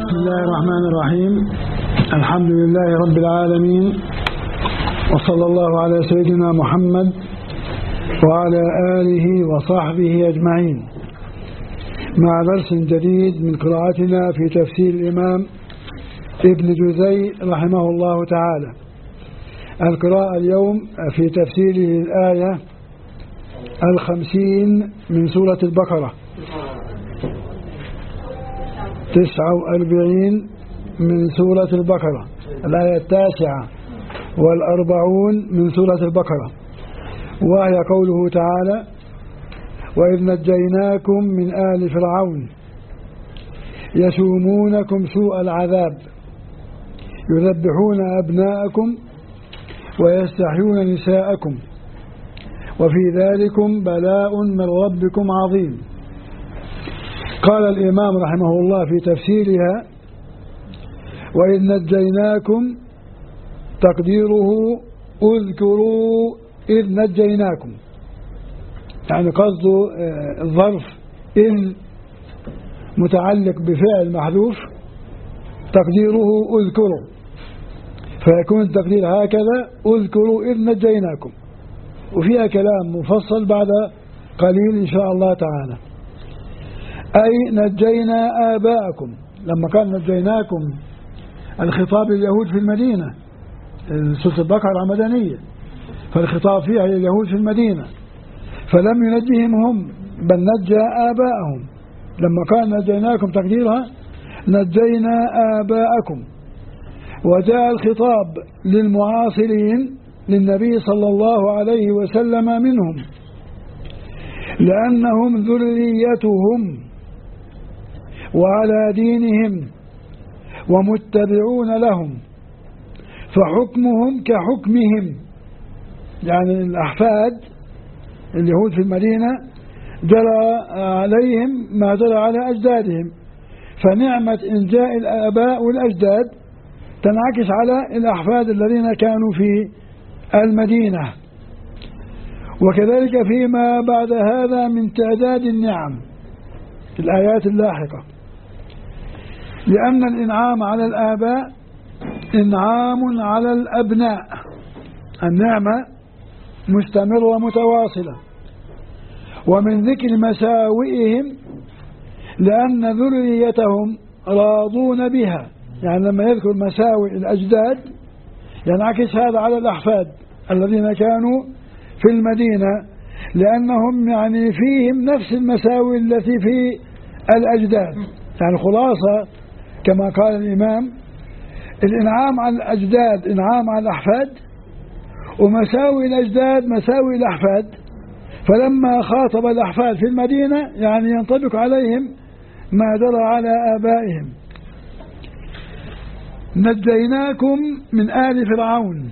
بسم الله الرحمن الرحيم. الحمد لله رب العالمين، وصلى الله على سيدنا محمد وعلى آله وصحبه أجمعين، مع درس جديد من قراءتنا في تفسير الإمام ابن جزي رحمه الله تعالى. القراءة اليوم في تفسيره الآية 50 من سورة البقرة، 49 من سورة البقرة، الآية 49 من سورة البقرة، وهي قوله تعالى: وإذ نجيناكم من آل فرعون يسومونكم سوء العذاب يذبحون أبناءكم ويستحيون نساءكم وفي ذلكم بلاء من ربكم عظيم. قال الإمام رحمه الله في تفسيرها: وإذ نجيناكم، تقديره اذكروا إذ نجيناكم، يعني قصده الظرف إذ متعلق بفعل محذوف، تقديره اذكروا، فيكون التقدير هكذا: اذكروا إذ نجيناكم، وفيها كلام مفصل بعد قليل إن شاء الله تعالى. أي نجينا آباءكم، لما قال نجيناكم الخطاب لليهود في المدينة، سورة البقرة مدنية، فالخطاب فيها لليهود في المدينة، فلم ينجهم هم بل نجى آباءهم. لما قال نجيناكم تقديرها نجينا آباءكم. وجاء الخطاب للمعاصرين للنبي صلى الله عليه وسلم منهم، لأنهم ذريتهم وعلى دينهم ومتبعون لهم، فحكمهم كحكمهم، يعني الأحفاد اليهود في المدينة جرى عليهم ما جرى على أجدادهم، فنعمة إنجاء الآباء والأجداد تنعكس على الأحفاد الذين كانوا في المدينة. وكذلك فيما بعد هذا من تعداد النعم في الآيات اللاحقة، لأن الإنعام على الآباء إنعام على الأبناء، النعمة مستمرة ومتواصلة. ومن ذكر مساوئهم لأن ذريتهم راضون بها، يعني لما يذكر مساوئ الأجداد ينعكس هذا على الأحفاد الذين كانوا في المدينة، لأنهم يعني فيهم نفس المساوئ التي في الأجداد. يعني خلاصة كما قال الإمام: الإنعام على الأجداد إنعام على الأحفاد، ومساوئ الأجداد مساوئ الأحفاد. فلما خاطب الأحفاد في المدينة يعني ينطبق عليهم ما جرى على آبائهم. نجيناكم من آل فرعون،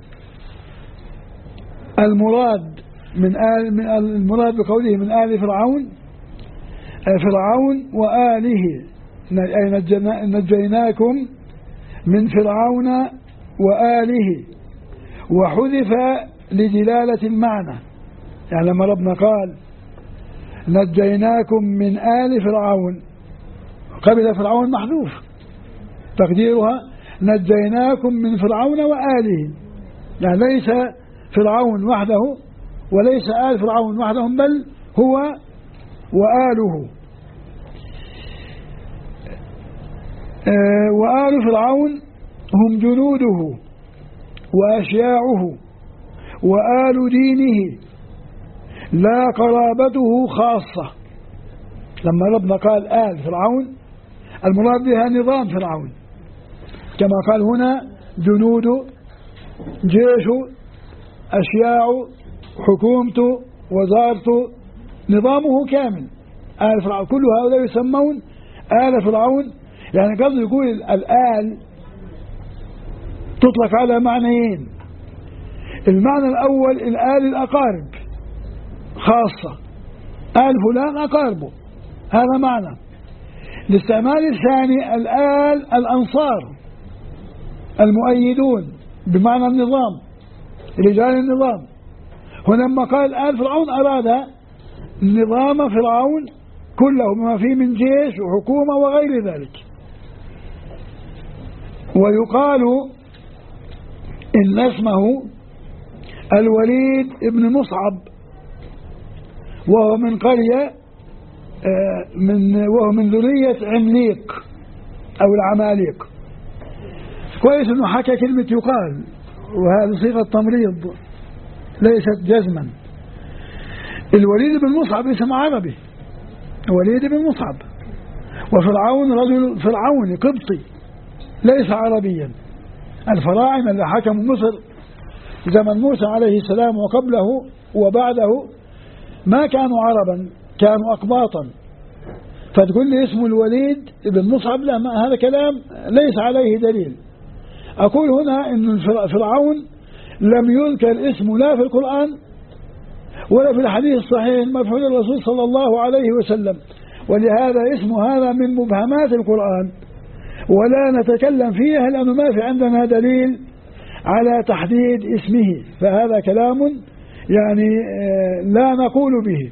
المراد بقوله من آل فرعون فرعون وآله، أي نجيناكم من فرعون وآله، وحذف لدلالة المعنى. يعني لما ربنا قال نجيناكم من آل فرعون، قبل فرعون محذوف، تقديرها نجيناكم من فرعون وآله، يعني ليس فرعون وحده وليس آل فرعون وحدهم، بل هو وآله. وآل فرعون هم جنوده وأشياعه وآل دينه، لا قرابته خاصة. لما ربنا قال آل فرعون المراد بها نظام فرعون، كما قال هنا: جنوده، جيشه، أشياعه، حكومته، وزارته، نظامه كامل. آل فرعون كل هؤلاء يسمون آل فرعون. يعني قصد يقول الآل تطلق على معنيين: المعنى الأول الآل الأقارب خاصة، آل فلان أقاربه، هذا معنى. الاستعمال الثاني الآل الأنصار المؤيدون، بمعنى النظام، رجال النظام. هنا لما قال آل فرعون أراد نظام فرعون كله بما فيه من جيش وحكومة وغير ذلك. ويقال إن اسمه الوليد بن مصعب، وهو من قرية وهو من ذرية عمليق أو العماليق. كويس إنه حكى كلمة يقال، وهذه صيغة تمريض ليست جزما. الوليد بن مصعب اسم عربي، وليد بن مصعب. وفرعون رجل فرعوني قبطي ليس عربيا. الفراعنة اللي حكموا مصر زمن موسى عليه السلام وقبله وبعده ما كانوا عربا، كانوا أقباطا. فتقول لي اسمه الوليد بن مصعب، لا، هذا كلام ليس عليه دليل. أقول هنا أن فرعون لم يذكر اسمه لا في القرآن ولا في الحديث الصحيح المرفوع للرسول صلى الله عليه وسلم، ولهذا اسمه هذا من مبهمات القرآن ولا نتكلم فيها لأنه ما في عندنا دليل على تحديد اسمه، فهذا كلام يعني لا نقول به.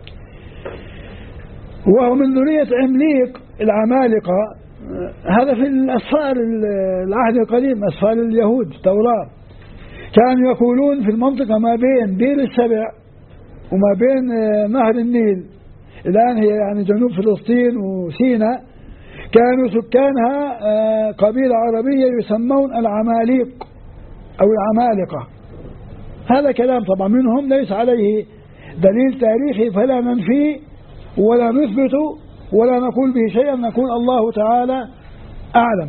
وهو من ذرية عمليق العمالقة. هذا في الأسفار العهد القديم، أسفار اليهود التوراة، كانوا يقولون في المنطقة ما بين بئر السبع وما بين نهر النيل، الآن هي يعني جنوب فلسطين وسيناء، كانوا سكانها قبيلة عربية يسمون العماليق أو العمالقة. هذا كلام طبعا منهم ليس عليه دليل تاريخي، فلا ننفيه ولا نثبت ولا نقول به شيئا، نقول الله تعالى أعلم.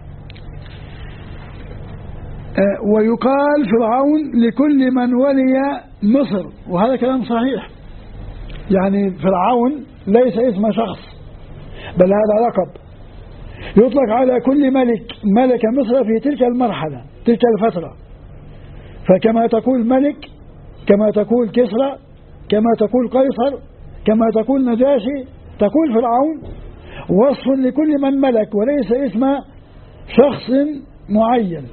ويقال فرعون لكل من ولي مصر، وهذا كلام صحيح. يعني فرعون ليس اسم شخص، بل هذا لقب يطلق على كل ملك مصر في تلك المرحلة تلك الفترة. فكما تقول ملك، كما تقول كسرى، كما تقول قيصر، كما تقول نجاشي، تقول فرعون وصف لكل من ملك وليس اسم شخص معين.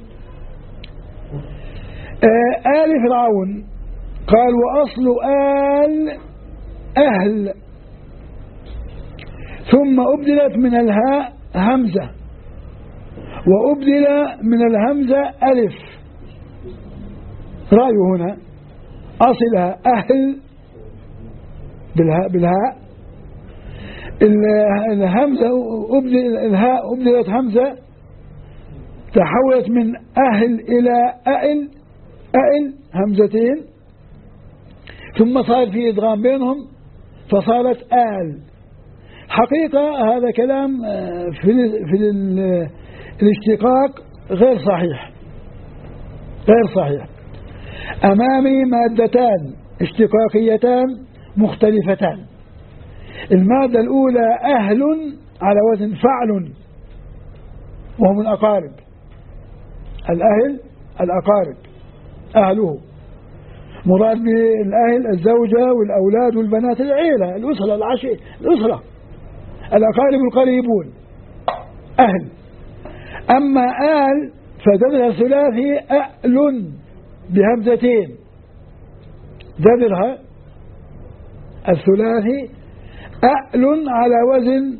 آل فرعون قال وأصل آل أهل، ثم أبدلت من الهاء همزة وأبدل من الهمزة ألف. رأيه هنا أصلها أهل بالهاء، الهمزة الهاء أبدلت همزة تحولت من أهل إلى أئل، همزتين، ثم صار في إدغام بينهم فصارت آل. حقيقة هذا كلام في الاشتقاق غير صحيح، غير صحيح. أمامي مادتان اشتقاقيتان مختلفتان. المادة الأولى أهل على وزن فعل، وهم الأقارب، الأهل الأقارب، أهله مراد بالأهل الزوجة والأولاد والبنات، العيلة، الأسرة، الأسرة، الأقارب القريبون أهل. أما آل فجذرها ثلاثي أأل بهمزتين، جذرها الثلاثي أأل على وزن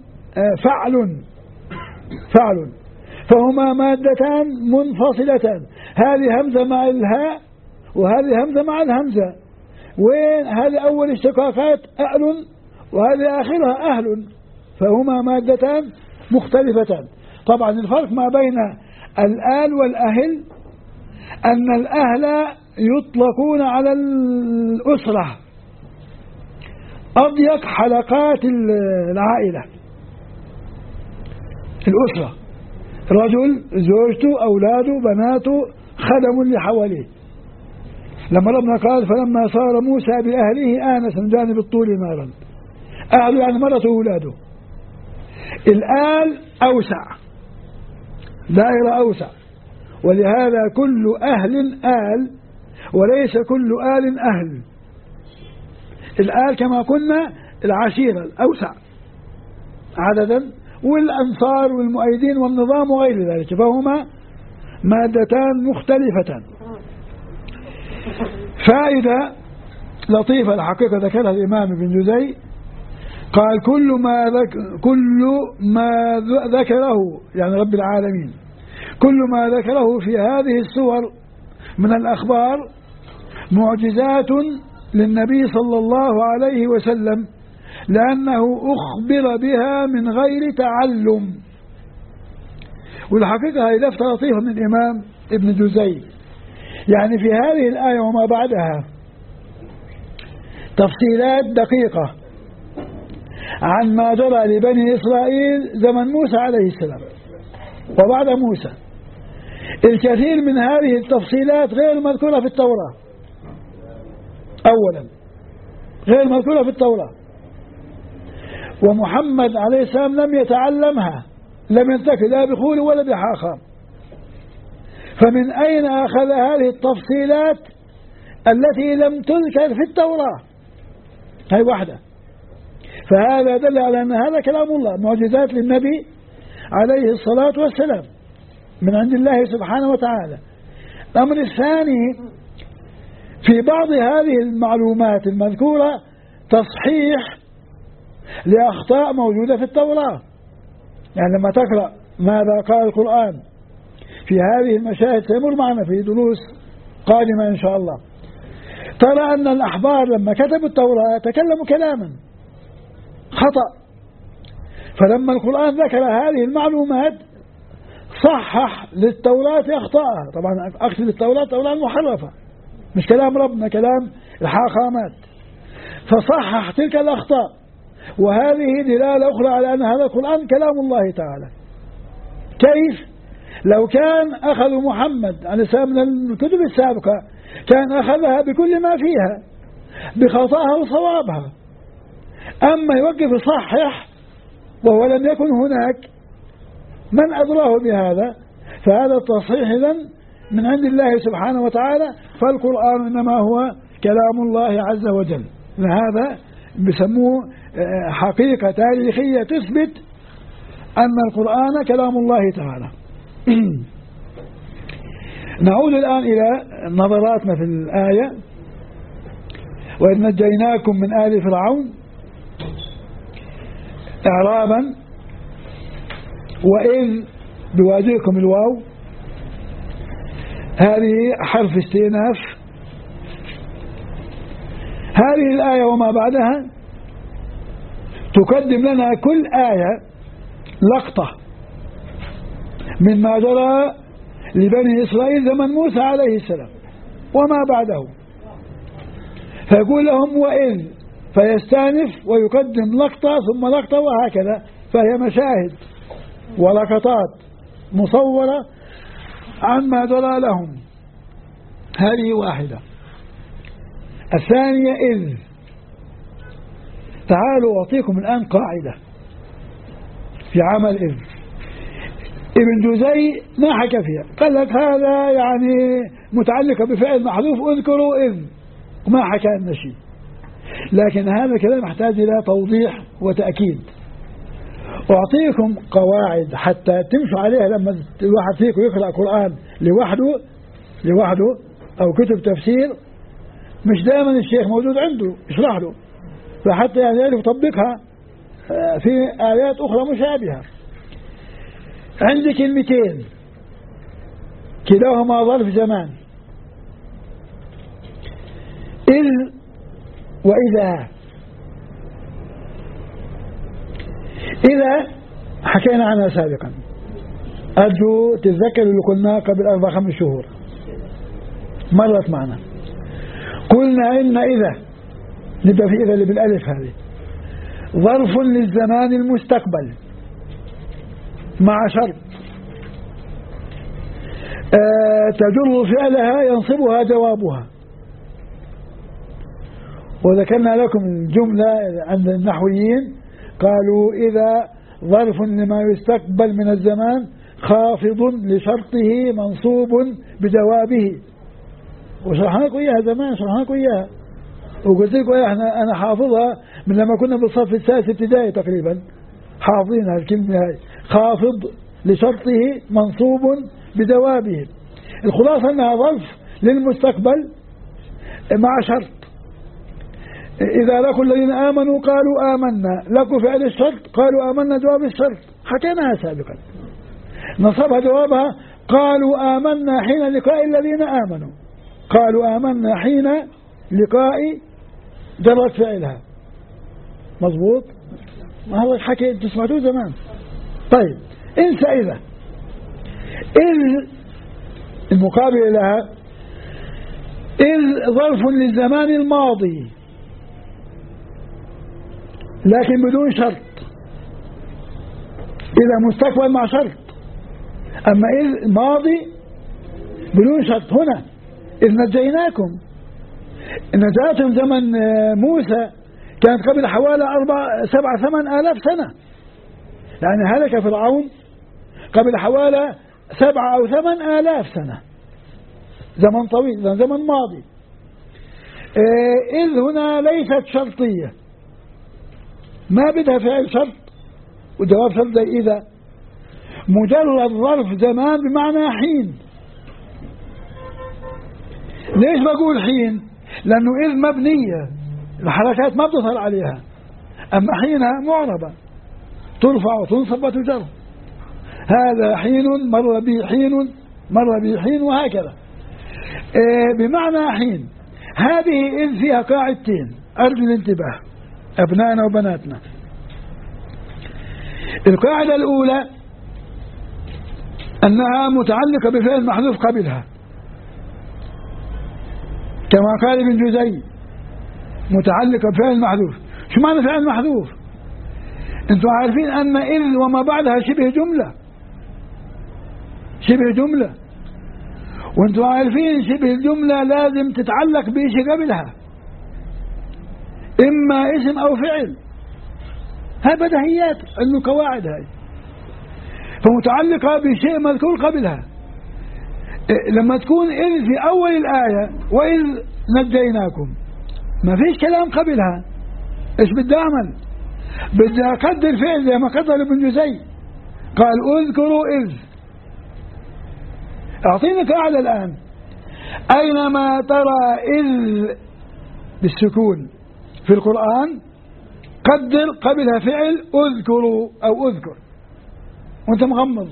فعل، فهما مادتان منفصلتان، هذه همزة مع الهاء وهذه همزة مع الهمزة، وهذه أول اشتقاقات أأل وهذه آخرها أهل، فهما مادتان مختلفتان. طبعا الفرق ما بين الآل والأهل أن الأهل يطلقون على الأسرة، أضيق حلقات العائلة، الأسرة، رجل، زوجته، أولاده، بناته، خدم اللي حواليه. لما ربنا قال فلما صار موسى بأهله آنس من جانب الطور نارا، أهله يعني مرته وأولاده. الآل أوسع، دائرة أوسع، ولهذا كل أهل آل وليس كل آل أهل. الآل كما قلنا العشيرة الأوسع عددا، والأنصار والمؤيدين والنظام وغير ذلك، فهما مادتان مختلفتان. فائدة لطيفة الحقيقة ذكرها الإمام ابن جزي، قال كل ما ذكره يعني رب العالمين، كل ما ذكره في هذه السور من الأخبار معجزات للنبي صلى الله عليه وسلم، لأنه أخبر بها من غير تعلم. والحقيقة هي لفتة لطيفة من الإمام ابن جزي، يعني في هذه الآية وما بعدها تفصيلات دقيقة عن ما جرى لبني إسرائيل زمن موسى عليه السلام وبعد موسى. الكثير من هذه التفصيلات غير مذكورة في التوراة، أولا غير مذكورة في التوراة، ومحمد عليه السلام لم يتعلمها، لم ينتكل لا بخول ولا بحاخام، فمن أين أخذ هذه التفصيلات التي لم تذكر في التوراة؟ هي واحدة. فهذا دل على أن هذا كلام الله، معجزات للنبي عليه الصلاة والسلام من عند الله سبحانه وتعالى. الأمر الثاني، في بعض هذه المعلومات المذكورة تصحيح لأخطاء موجودة في التوراة. يعني لما تقرأ ماذا قال القرآن في هذه المشاهد سيمر معنا في دروس قادمة إن شاء الله، ترى أن الأحبار لما كتبوا التوراة تكلموا كلاما خطأ، فلما القرآن ذكر هذه المعلومات صحح للتوراة أخطاءها. طبعا أقصد التوراة المحرفة، مش كلام ربنا، كلام الحاخامات، فصحح تلك الأخطاء. وهذه دلالة أخرى على أن هذا القرآن كلام الله تعالى. كيف؟ لو كان أخذ محمد عليه السلام من الكتب السابقة كان أخذها بكل ما فيها بخطأها وصوابها، أما يوقف يصحح وهو لم يكن هناك من أدراه بهذا، فهذا التصحيح إذن من عند الله سبحانه وتعالى. فالقرآن إنما هو كلام الله عز وجل. هذا بسموه حقيقة تاريخية تثبت أن القرآن كلام الله تعالى. نعود الآن إلى نظراتنا في الآية. وإذ نجيناكم من آل فرعون إعرابا، وإذ بواجهكم الواو، هذه حرف استئناف. هذه الآية وما بعدها تقدم لنا كل آية لقطة مما جرى لبني إسرائيل زمن موسى عليه السلام وما بعده، فيقول لهم وإذ، فيستأنف ويقدم لقطة ثم لقطة وهكذا، فهي مشاهد ولقطات مصورة عن ما جرى لهم. هذه واحدة. الثانية إذ. تعالوا أعطيكم الآن قاعدة في عمل إذ. ابن جزي ما حكى فيها، قال لك هذا يعني متعلق بفعل محذوف، اذكروا إذ، وما حكى لنا شيء. لكن هذا الكلام يحتاج إلى توضيح وتأكيد. أعطيكم قواعد حتى تمشوا عليها لما الواحد فيكم يقرأ قرآن لوحده أو كتب تفسير، مش دائما الشيخ موجود عنده يشرح له، فحتى يعني يعرف يطبقها في آيات أخرى مشابهة. عندي كلمتين كلاهما ظرف زمان، إذ وإذا. إذا حكينا عنها سابقا، أرجو تتذكروا اللي قلناه قبل 4-5 شهور، مرت معنا. قلنا إن إذا، نبدأ في إذا اللي بالألف، هذه ظرف للزمان المستقبل مع شرط تجر فعلها ينصبها جوابها. وذكرنا لكم الجملة عند النحويين، قالوا إذا ظرف لما يستقبل من الزمان خافض لشرطه منصوب بجوابه. وشرحنا لكم إياها زمان، شرحنا لكم إياها وقلت لكم أنا حافظها من لما كنا بالصف السادس ابتدائي تقريبا، حافظينها الكلمة هاي، خافض لشرطه منصوب بجوابه. الخلاصة أنها ظرف للمستقبل مع شرط. إذا لقوا الذين آمنوا قالوا آمنا، لقوا فعل الشرط قالوا آمنا جواب الشرط، حكيناها سابقا. نصبها جوابها قالوا آمنا حين لقاء الذين آمنوا، قالوا آمنا حين لقاء جرت فعلها. مضبوط؟ ما هو الحكي انتوا سمعتوه زمان. طيب انسى إذا المقابل لها ظرف للزمان الماضي لكن بدون شرط، إذا مستقبل مع شرط، أما ماضي بدون شرط. هنا إذ نجيناكم، نجاتهم زمن موسى كانت قبل حوالي 7-8 آلاف سنة، لأن هلك فرعون قبل حوالي 7 أو 8 آلاف سنة، زمن طويل، زمن ماضي. إذ هنا ليست شرطية، ما بدها فعل شرط وجواب شرط زي إذا، مجرد ظرف زمان بمعنى حين. ليش بقول حين؟ لأنه إذ مبنية الحركات ما بتظهر عليها، أما حينها معربة ترفع وتنصب وتجر. هذا حين مر به حين، مر به حين، وهكذا. بمعنى حين. هذه إذ فيها قاعدتين أرجو الانتباه أبنائنا وبناتنا. القاعدة الأولى أنها متعلقة بفعل محذوف قبلها، كما قال ابن جزي متعلقة بفعل محذوف. شو معنى فعل محذوف؟ انتم عارفين أن إذ وما بعدها شبه جملة، شبه جملة، وانتم عارفين شبه الجملة لازم تتعلق بشيء قبلها، إما اسم أو فعل. هاي بديهيات، إنه قواعد هاي، فمتعلقة بشيء مذكور قبلها. لما تكون إذ في أول الآية وإذ نجيناكم ما فيش كلام قبلها، إيش بدي أعمل؟ بدي أقدر فعل زي ما قدر ابن جزي، قال اذكروا إذ. أعطيني قاعدة الآن، أينما ترى إذ بالسكون في القرآن قدر قبلها فعل اذكروا أو اذكر، وانت مغمض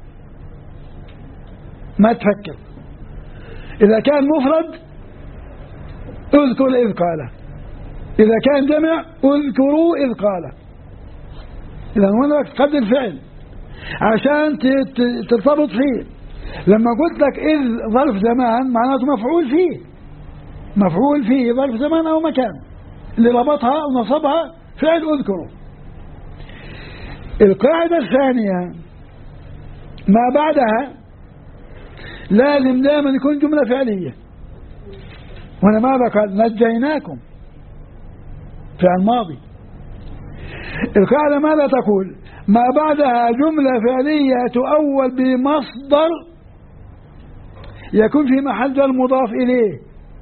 ما تفكر. إذا كان مفرد اذكر إذ قال، إذا كان جمع اذكروا إذ قال. إذا هنا تقدر فعل عشان ترتبط فيه. لما قلت لك إذ ظرف زمان معناته مفعول فيه، مفعول فيه ظرف زمان أو مكان، اللي ربطها ونصبها فعل اذكروا. القاعدة الثانية ما بعدها لازم دائما يكون جملة فعلية. وأنا ماذا قال؟ نجيناكم فعل ماضي. القاعدة ماذا تقول؟ ما بعدها جملة فعلية تؤول بمصدر يكون في محل جر مضاف إليه،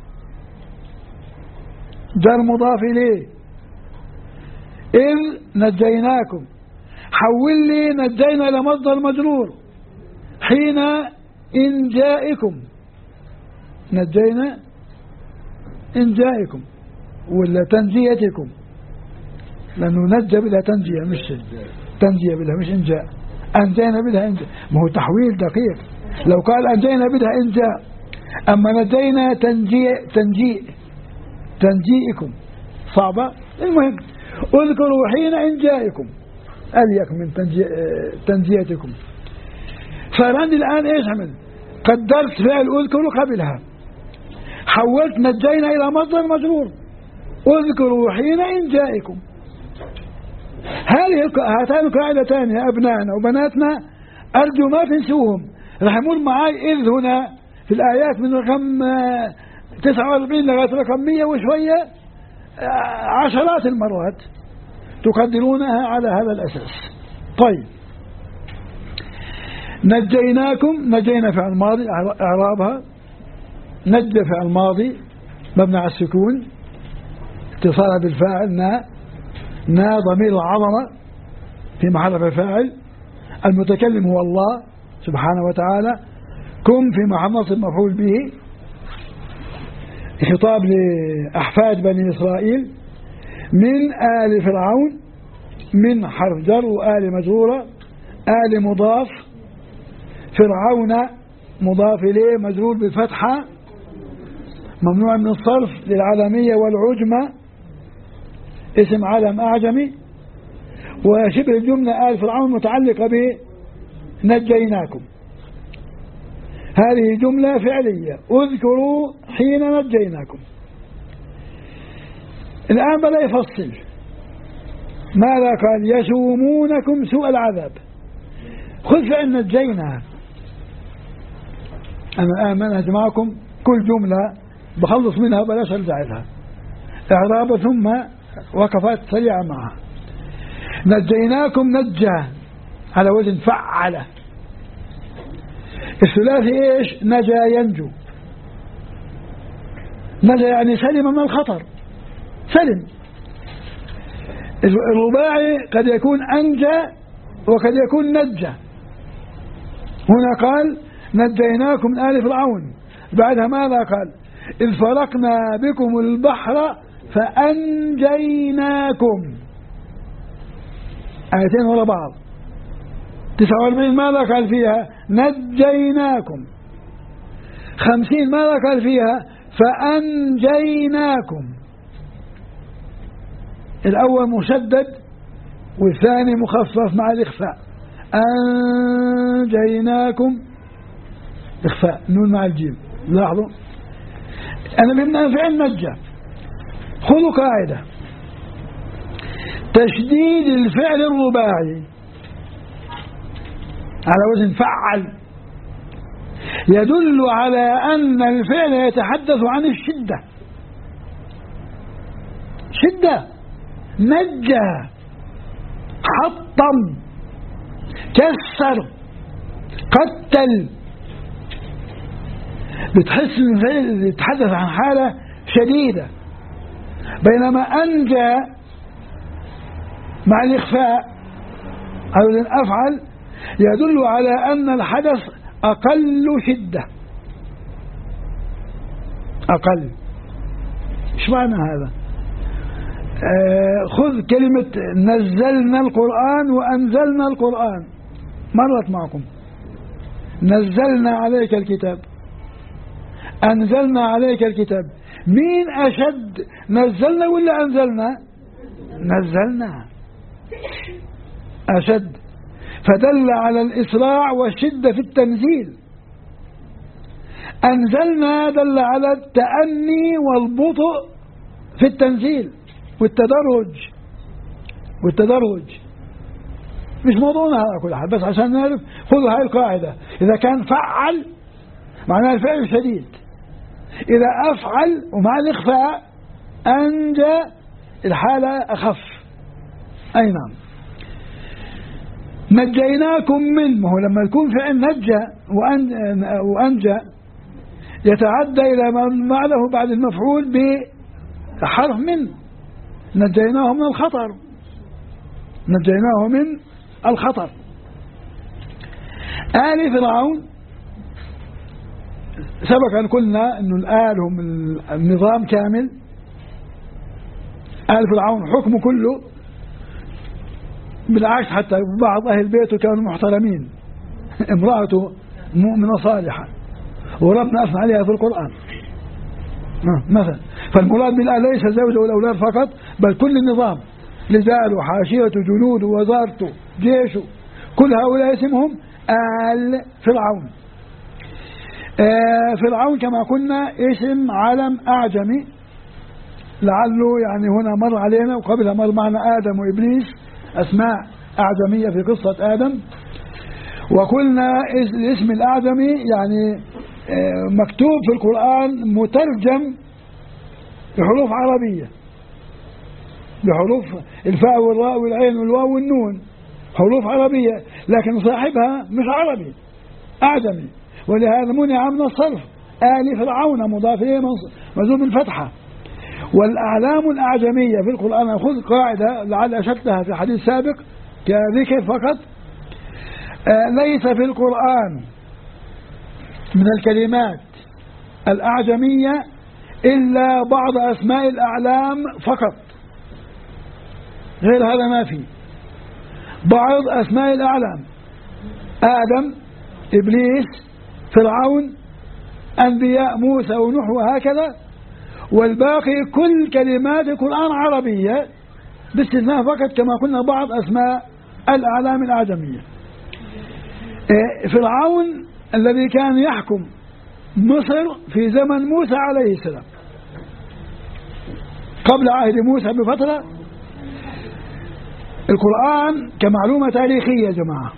جر مضاف إليه. إذ نجيناكم، حول لي نجينا إلى مصدر مجرور، حين إن جائكم، نجينا إن جائكم ولا تنجيتكم، لأنه نجى بلا تنجية، مش تنجية بلا مش إنجاء، أنجينا بلا إنجاء، ما هو تحويل دقيق. لو قال أنجينا بلا إنجاء، أما نجينا تنجيئكم صعبة. المهم اذكروا حين إن جائكم أليق من تنجيتكم. فعندي الآن إيش عمل؟ قدرت فعل اذكروا قبلها، حولت نجينا إلى مصدر مجرور، اذكروا حين إن جائكم. هاتان القاعدتان يا أبنائنا وبناتنا أرجو ما تنسوهم. رح يمر معي إذ هنا في الآيات من رقم 49 لغاية رقم 100 وشوية، عشرات المرات تقدرونها على هذا الأساس. طيب، نجيناكم، نجينا فعل ماضي إعرابها، نجى فعل ماضي مبني على السكون اتصال بالفاعل نا ضمير العظمة في محل رفع فاعل، المتكلم هو الله سبحانه وتعالى، كم في محل نصب مفعول به، خطاب لأحفاد بني إسرائيل، من آل فرعون، من حرف جر وآل مجرورة، آل مضاف، فرعون مضاف إليه مجرور بالفتحة ممنوع من الصرف للعالمية والعجمة اسم علم أعجمي. وشبه الجملة آل فرعون متعلقة بنجيناكم. هذه جملة فعلية اذكروا حين نجيناكم. الآن بدأ يفصل ماذا قال؟ يسومونكم سوء العذاب. خذ فإن نجينا. أنا الآن منهج معكم كل جملة بخلص منها بلاش أرجع لها إعراب ثم وقفات سريعة معها. نجيناكم نجى على وزن فعل. الثلاثي إيش؟ نجا ينجو. نجا يعني سلم من الخطر، سلم. الرباعي قد يكون أنجى وقد يكون نجى. هنا قال نجيناكم من آل فرعون، بعدها ماذا قال؟ إذ فرقنا بكم البحر فأنجيناكم. آيتين وراء بعض. 49 ماذا قال فيها؟ نجيناكم. 50 ماذا قال فيها؟ فأنجيناكم. الأول مشدد والثاني مخفف مع الإخفاء. أنجيناكم إخفاء نون مع الجيم. لاحظوا أنا بمنا فعل نجى. خذوا قاعدة: تشديد الفعل الرباعي على وزن فعل يدل على أن الفعل يتحدث عن الشدة. شدة، نجى، حطم، كسر، قتل. بتحس ان الفعل يتحدث عن حالة شديدة، بينما أنجى مع الإخفاء أو الأفعل يدل على أن الحدث أقل شدة. أقل. إيش معنى هذا؟ خذ كلمة نزلنا القرآن وأنزلنا القرآن، مرت معكم. نزلنا عليك الكتاب، أنزلنا عليك الكتاب. مين أشد، نزلنا ولا أنزلنا؟ نزلنا أشد، فدل على الإسراع والشدة في التنزيل. أنزلنا دل على التأني والبطء في التنزيل والتدرج. مش موضوعنا على كل حال، بس عشان نعرف خذوا هاي القاعدة. إذا كان فعل معناه الفعل شديد، إذا أفعل ومع الإخفاء أنجى الحالة أخف. أي نعم. نجيناكم منه، لما يكون فعل نجى وأنجى يتعدى إلى ما بعده بعد المفعول بحرف من. نجيناه من الخطر، نجيناه من الخطر. آل فرعون سبق أن قلنا أن الآل هم النظام كامل. آل فرعون حكم كله، بالعكس حتى بعض أهل بيته كانوا محترمين. امرأته مؤمنة صالحة وربنا أثنى عليها في القرآن مثلا. فالمراد بالآل ليس الزوجة والأولاد فقط، بل كل النظام، رجاله، حاشيته، جنوده، وزارته، جيشه، كل هؤلاء اسمهم آل فرعون. فرعون كما قلنا اسم علم أعجمي، لعله يعني هنا مر علينا وقبلها مر معنا آدم وإبليس، أسماء أعجمية في قصة آدم. وقلنا الاسم الأعجمي يعني مكتوب في القرآن مترجم بحروف عربية، بحروف الفاء والراء والعين والواو والنون، حروف عربية، لكن صاحبها مش عربي، أعجمي، ولهذا منع من الصرف. آل فرعون مضاف إليه منصوب بالفتحة. والأعلام الأعجمية في القرآن، خذ قاعدة لعل أشرتها في حديث سابق كذكر فقط، ليس في القرآن من الكلمات الأعجمية إلا بعض أسماء الأعلام فقط، غير هذا ما في. بعض أسماء الأعلام: آدم، إبليس، فرعون، أنبياء موسى ونوح وهكذا، والباقي كل كلمات القرآن عربية باستثناء فقط كما قلنا بعض أسماء الأعلام الأعجمية. فرعون الذي كان يحكم مصر في زمن موسى عليه السلام قبل عهد موسى بفترة. القرآن كمعلومة تاريخية يا جماعة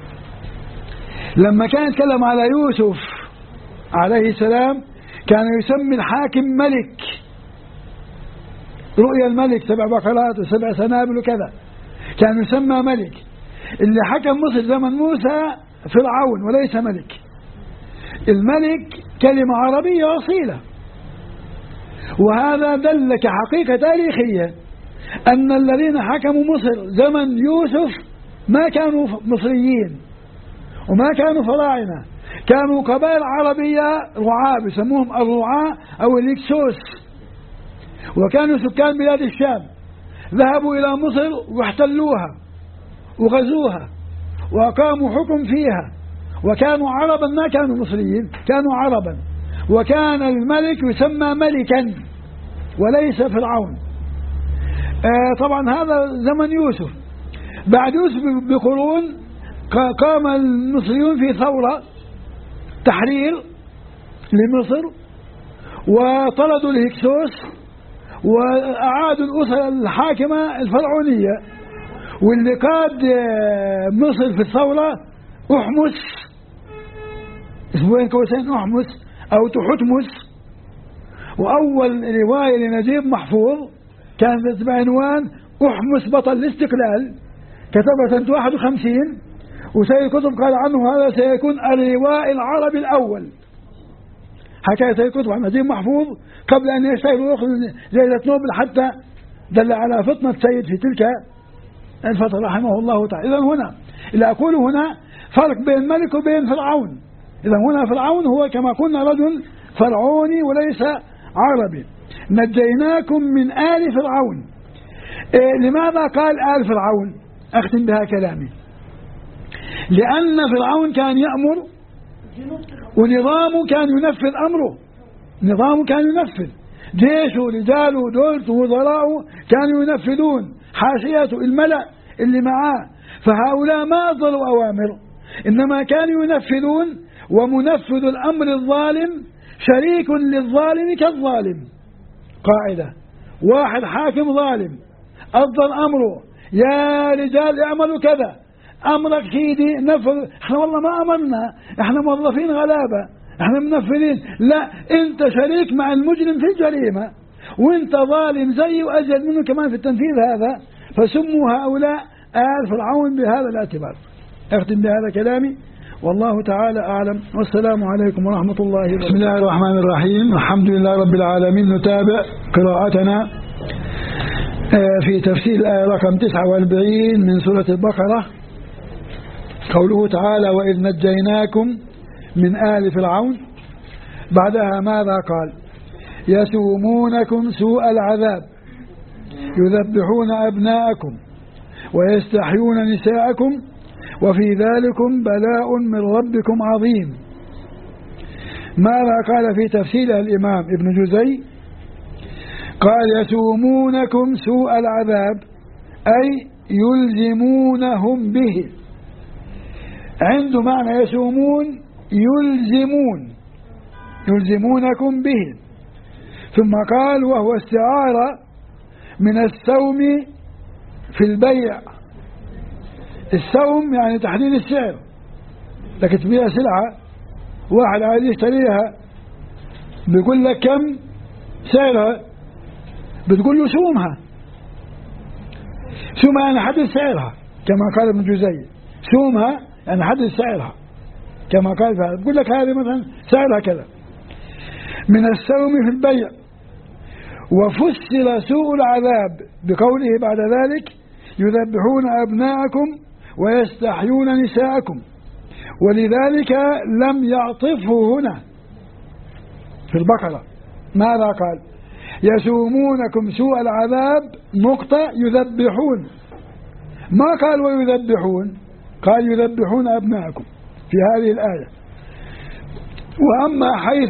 لما كان يتكلم على يوسف عليه السلام كان يسمي الحاكم ملك، رؤيا الملك 7 بقرات و7 سنابل وكذا، كان يسمى ملك. اللي حكم مصر زمن موسى فرعون وليس ملك. الملك كلمة عربية أصيلة، وهذا دل كحقيقة تاريخية أن الذين حكموا مصر زمن يوسف ما كانوا مصريين وما كانوا فراعنة، كانوا قبائل عربية رعاة بيسموهم الرعاة أو الإكسوس، وكانوا سكان بلاد الشام، ذهبوا إلى مصر واحتلوها وغزوها وأقاموا حكم فيها، وكانوا عربا ما كانوا مصريين، كانوا عربا، وكان الملك يسمى ملكا وليس فرعون. طبعا هذا زمن يوسف. بعد يوسف بقرون قام المصريون في ثورة تحرير لمصر وطردوا الهكسوس وأعادوا الأسرة الحاكمة الفرعونية، واللي قاد مصر في الثورة أحمس، اسمه بين قوسين أحمس أو تحتمس. وأول رواية لنجيب محفوظ كانت بعنوان أحمس بطل الاستقلال، كتبها سنة 51، وسيد قطب قال عنه هذا سيكون الروائي العربي الأول. حكاية سيد قطب عن نجيب محفوظ قبل أن يشتغل ويأخذ جائزة نوبل، حتى دل على فطنة سيد في تلك الفترة رحمه الله تعالى. إذن هنا اللي أقوله هنا فرق بين الملك وبين فرعون. إذن هنا فرعون هو كما قلنا رجل فرعوني وليس عربي. نجيناكم من آل فرعون. لماذا قال آل فرعون؟ أختم بها كلامي. لأن فرعون كان يأمر ونظامه كان ينفذ أمره، نظامه كان ينفذ، جيشه رجاله دولته وزراءه كانوا ينفذون، حاشيته الملأ اللي معاه، فهؤلاء ما أصدروا أوامر إنما كانوا ينفذون، ومنفذ الأمر الظالم شريك للظالم كالظالم. قاعدة، واحد حاكم ظالم أصدر أمره يا رجال اعملوا كذا، أمرك سيدي نفذ، احنا والله ما أمرنا، احنا موظفين غلابة، احنا منفذين، لا انت شريك مع المجرم في الجريمة، وانت ظالم زيه وأجل منه كمان في التنفيذ هذا، فسموا هؤلاء آل فرعون بهذا الاعتبار. أختم بهذا كلامي والله تعالى أعلم، والسلام عليكم ورحمة الله وبركاته. بسم الله الرحمن الرحيم، الحمد لله رب العالمين. نتابع قراءتنا في تفسير الآية رقم 49 من سورة البقرة. قوله تعالى وإذ نجيناكم من آل فرعون، بعدها ماذا قال؟ يسومونكم سوء العذاب يذبحون أبناءكم ويستحيون نساءكم وفي ذلكم بلاء من ربكم عظيم. ماذا قال في تفسير الإمام ابن جزي؟ قال يسومونكم سوء العذاب أي يلزمونهم به. عنده معنى يسومون يلزمونكم به. ثم قال وهو استعارة من السوم في البيع. السوم يعني تحديد السعر، لكن تبيع سلعة واحد عايز يشتريها بيقول لك كم سعرها، بتقول له سومها يعني حدد سعرها كما قال ابن جزي، سومها يعني حدد سعرها كما قال فهذا، بقول لك هذه مثلا سعرها كذا. من السوم في البيع. وفسر سوء العذاب بقوله بعد ذلك يذبحون أبناءكم ويستحيون نساءكم، ولذلك لم يعطفه هنا في البقرة. ماذا قال؟ يسومونكم سوء العذاب نقطة يذبحون، ما قال ويذبحون، قال يذبحون أبناءكم في هذه الآية. وأما حيث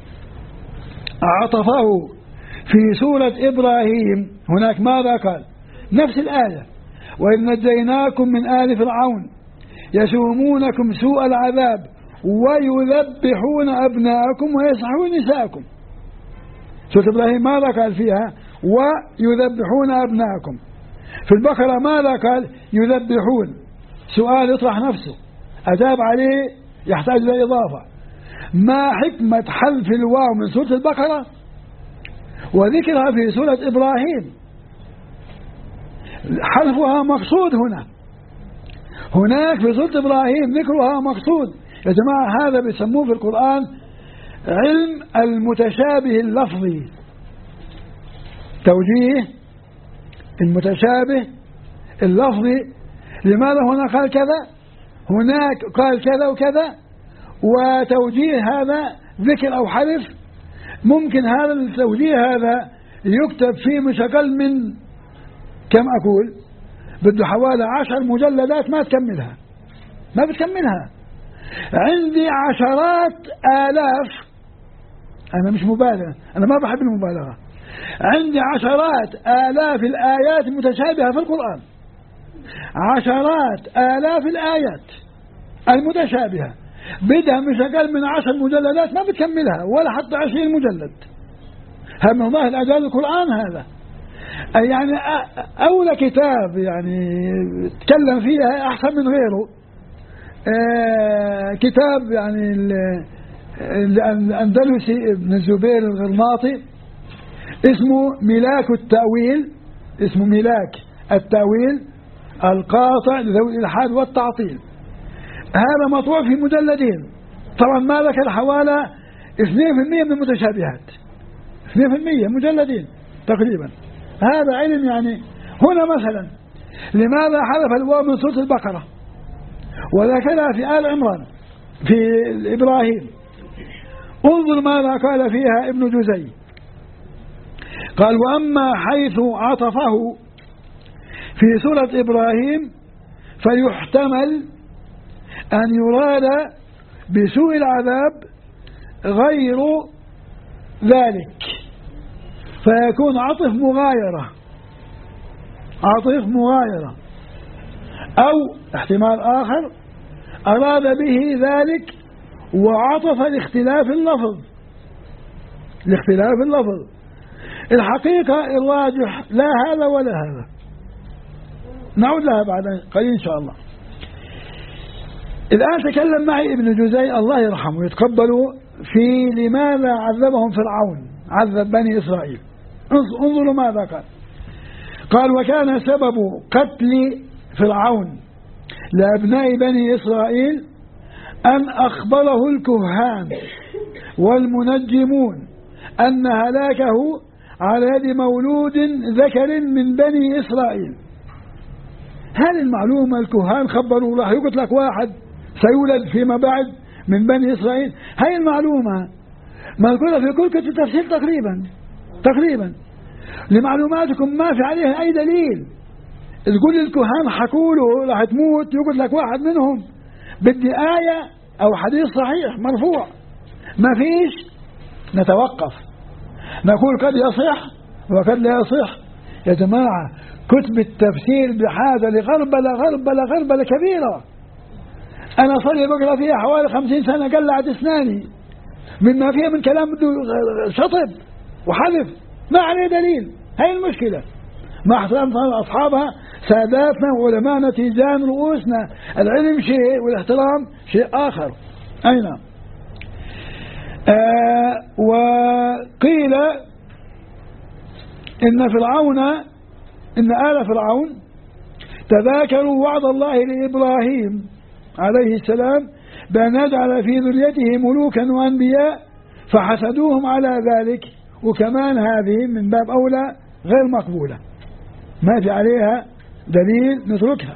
عطفه في سورة إبراهيم هناك ماذا قال؟ نفس الآية: وإذ نجيناكم من آل فرعون يسومونكم سوء العذاب ويذبحون أبناءكم ويستحيون نساءكم. سورة إبراهيم ماذا قال فيها؟ ويذبحون أبناءكم. في البقرة ماذا قال؟ يذبحون. سؤال يطرح نفسه، أجاب عليه يحتاج إلى إضافة: ما حكمة حذف الواو من سورة البقرة وذكرها في سورة إبراهيم؟ حذفها مقصود هناك في سورة إبراهيم ذكرها مقصود. يا جماعة هذا بيسموه في القرآن علم المتشابه اللفظي، توجيه المتشابه اللفظي. لماذا هنا قال كذا، هناك قال كذا وكذا، وتوجيه هذا ذكر أو حذف. ممكن هذا التوجيه هذا يكتب فيه مش أقل من كم أقول بده حوالي 10 مجلدات ما بتكملها. عندي عشرات آلاف، أنا مش مبالغ، أنا ما بحب المبالغة، عندي عشرات آلاف الآيات المتشابهة في القرآن، عشرات آلاف الآيات المتشابهة، بدها مش أقل من 10 مجلدات ما بتكملها ولا حتى 20 مجلد. هذا من الله الإعجاز القرآن هذا. يعني أولى كتاب يعني تكلم فيها أحسن من غيره كتاب يعني الأندلسي ابن الزبير الغرناطي اسمه ملاك التأويل، اسمه ملاك التأويل القاطع لذوي الإلحاد والتعطيل. هذا مطبوع في مجلدين. طبعا ما ذكر حوالي 2% من المتشابهات، 2% مجلدين تقريبا. هذا علم. يعني هنا مثلا لماذا حذف الواو من سورة البقرة وذكرها في آل عمران في إبراهيم؟ انظر ماذا قال فيها ابن جزي. قال: وأما حيث عطفه في سورة إبراهيم فيحتمل أن يراد بسوء العذاب غير ذلك، فيكون عطف مغايرة، أو احتمال آخر أراد به ذلك وعطف لاختلاف اللفظ. الحقيقة الراجح لا هذا ولا هذا، نعود لها بعد قليل إن شاء الله. الآن تكلم معي ابن جزي الله يرحمه يتقبله في لماذا عذبهم فرعون، عذب بني إسرائيل. انظروا ماذا قال: وكان سبب قتل فرعون لأبناء بني إسرائيل أن أخبره الكهان والمنجمون أن هلاكه على يد مولود ذكر من بني إسرائيل. هذه المعلومة الكهان خبروا راح يقتلك واحد سيولد فيما بعد من بني إسرائيل. هاي المعلومة مذكورة في كل كتب التفسير تقريبا. لمعلوماتكم ما في عليها أي دليل. تقول الكهان حكوا له راح تموت يقول لك واحد منهم، بدي آية أو حديث صحيح مرفوع. ما فيش، نتوقف نقول قد يصح وقد لا يصح. يا جماعة كتب التفسير بحاجة لغربلة كبيرة. أنا صلي بقرأ فيها حوالي 50 سنة قلعت أسناني مما فيها من كلام بده شطب وحذف ما عليه دليل. هاي المشكلة. ما احترمت أصحابها ساداتنا وعلماءنا تيجان رؤوسنا. العلم شيء والاحترام شيء آخر. أي نعم. وقيل إن آل فرعون تذاكروا وعد الله لإبراهيم عليه السلام بأن يجعل في ذريته ملوكا وأنبياء فحسدوهم على ذلك. وكمان هذه من باب أولى غير مقبولة، ما في عليها دليل نتركها.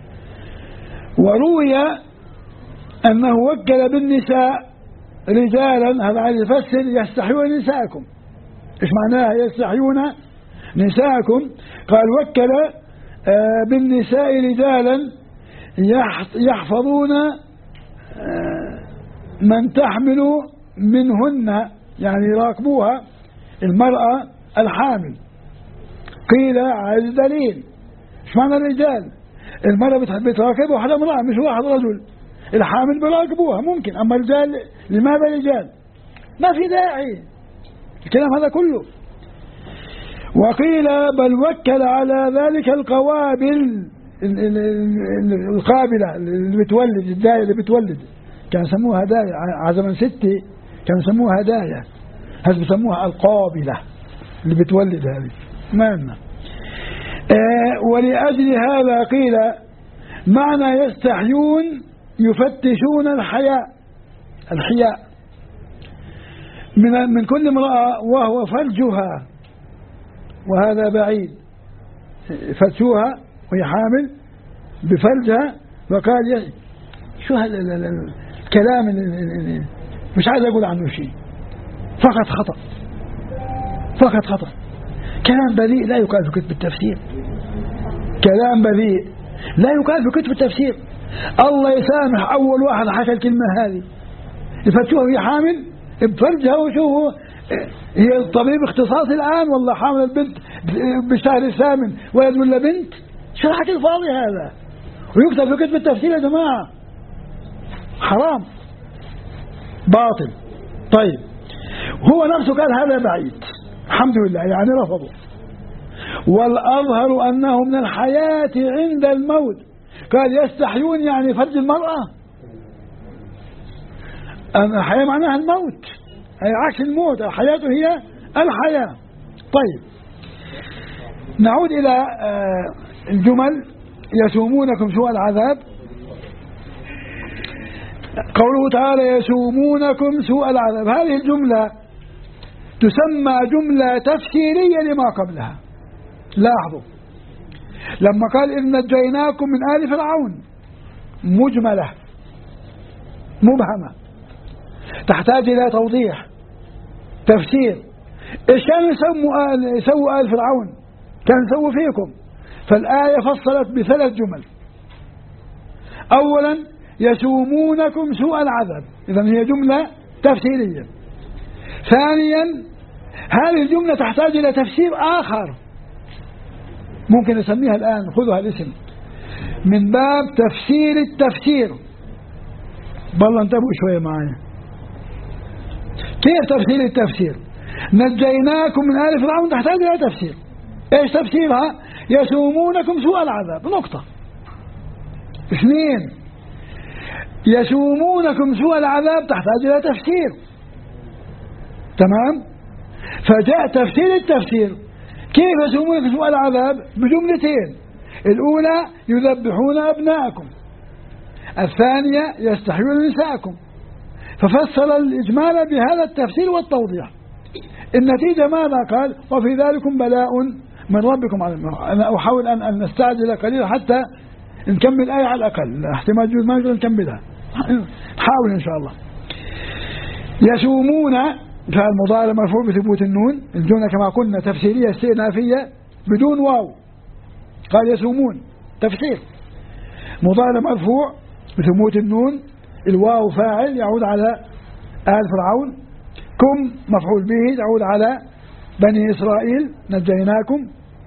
وروي أنه وكل بالنساء رجالا، هذا عايز يفسر يستحيون نساءكم. إيش معناها يستحيون نساءكم؟ قال وكل بالنساء رجالا يحفظون من تحمل منهن، يعني يراقبوها المرأة الحامل. قيل عايز دليل، ايش معنى الرجال؟ المرأة بتراقبها واحدة امرأة مش واحد رجل، الحامل بيراقبوها ممكن، أما الرجال لماذا رجال؟ ما في داعي الكلام هذا كله. وقيل بل وكل على ذلك القوابل، القابلة اللي بتولد، الداية اللي بتولد، كان يسموها داية على زمن ستي، كان يسموها داية، هذا بيسموها القابلة اللي بتولد هذه مالنا. ولأجل هذا قيل معنى يستحيون يفتشون الحياء من كل امرأة وهو فرجها، وهذا بعيد، فتشوها وهي حامل بفرجها. وقال شو هذا الكلام اللي مش عايز أقول عنه شيء، فقط خطأ، كلام بذيء لا يقال في كتب التفسير، كلام بذيء لا يقال في كتب التفسير. الله يسامح أول واحد حكى الكلمة هذه، يفتشوها وهي حامل بفرجها، وشوفوا هي الطبيب اختصاصي الآن والله حامل البنت بالشهر الثامن ولد ولا بنت؟ شو الحكي الفاضي هذا؟ ويكتب في كتب التفسير يا جماعة، حرام باطل. طيب هو نفسه قال هذا بعيد، الحمد لله يعني رفضوا. والأظهر أنه من الحياة عند الموت، قال يستحيون يعني فرج المرأة، الحياة معناها الموت، أي عكس الموت، الحياة هي الحياة. طيب نعود إلى الجمل. يسومونكم سوء العذاب، قوله تعالى يسومونكم سوء العذاب، هذه الجملة تسمى جملة تفسيرية لما قبلها. لاحظوا لما قال إذ نجيناكم من آل فرعون، مجملة مبهمة تحتاج إلى توضيح تفسير. إيش كانوا يسووا آل فرعون؟ كانوا يسووا فيكم. فالآية فصلت بثلاث جمل. أولا يسومونكم سوء العذاب، إذن هي جملة تفسيرية. ثانيا هذه الجملة تحتاج إلى تفسير آخر، ممكن نسميها الآن، خذوا الاسم من باب تفسير التفسير. بالله انتبهوا شوية معايا. كيف تفسير التفسير؟ نجيناكم من آل فرعون تحتاج إلى تفسير. إيش تفسيرها؟ يسومونكم سوء العذاب، نقطة. اثنين يسومونكم سوء العذاب تحتاج إلى تفسير، تمام؟ فجاء تفسير التفسير. كيف يسومونكم سوء العذاب؟ بجملتين، الأولى يذبحون أبناءكم، الثانية يستحيون نساءكم. ففسر الإجمال بهذا التفسير والتوضيح. النتيجة ماذا قال؟ وفي ذلكم بلاء من ربكم عظيم. أنا أحاول أن نستعجل قليلا حتى نكمل الآية على الأقل، احتمال ما نقدر نكملها، نحاول إن شاء الله. يسومون فعل مضارع مرفوع بثبوت النون، الجملة كما قلنا تفسيرية استئنافية بدون واو، قال يسومون تفسير، مضارع مرفوع بثبوت النون، الواو فاعل يعود على آل فرعون، كم مفعول به يعود على بني إسرائيل نجيناكم،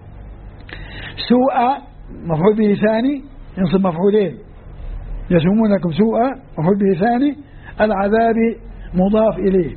سوء مفعول به ثاني ينصب مفعولين، يسومونكم سوء مفعول به ثاني، العذاب مضاف إليه.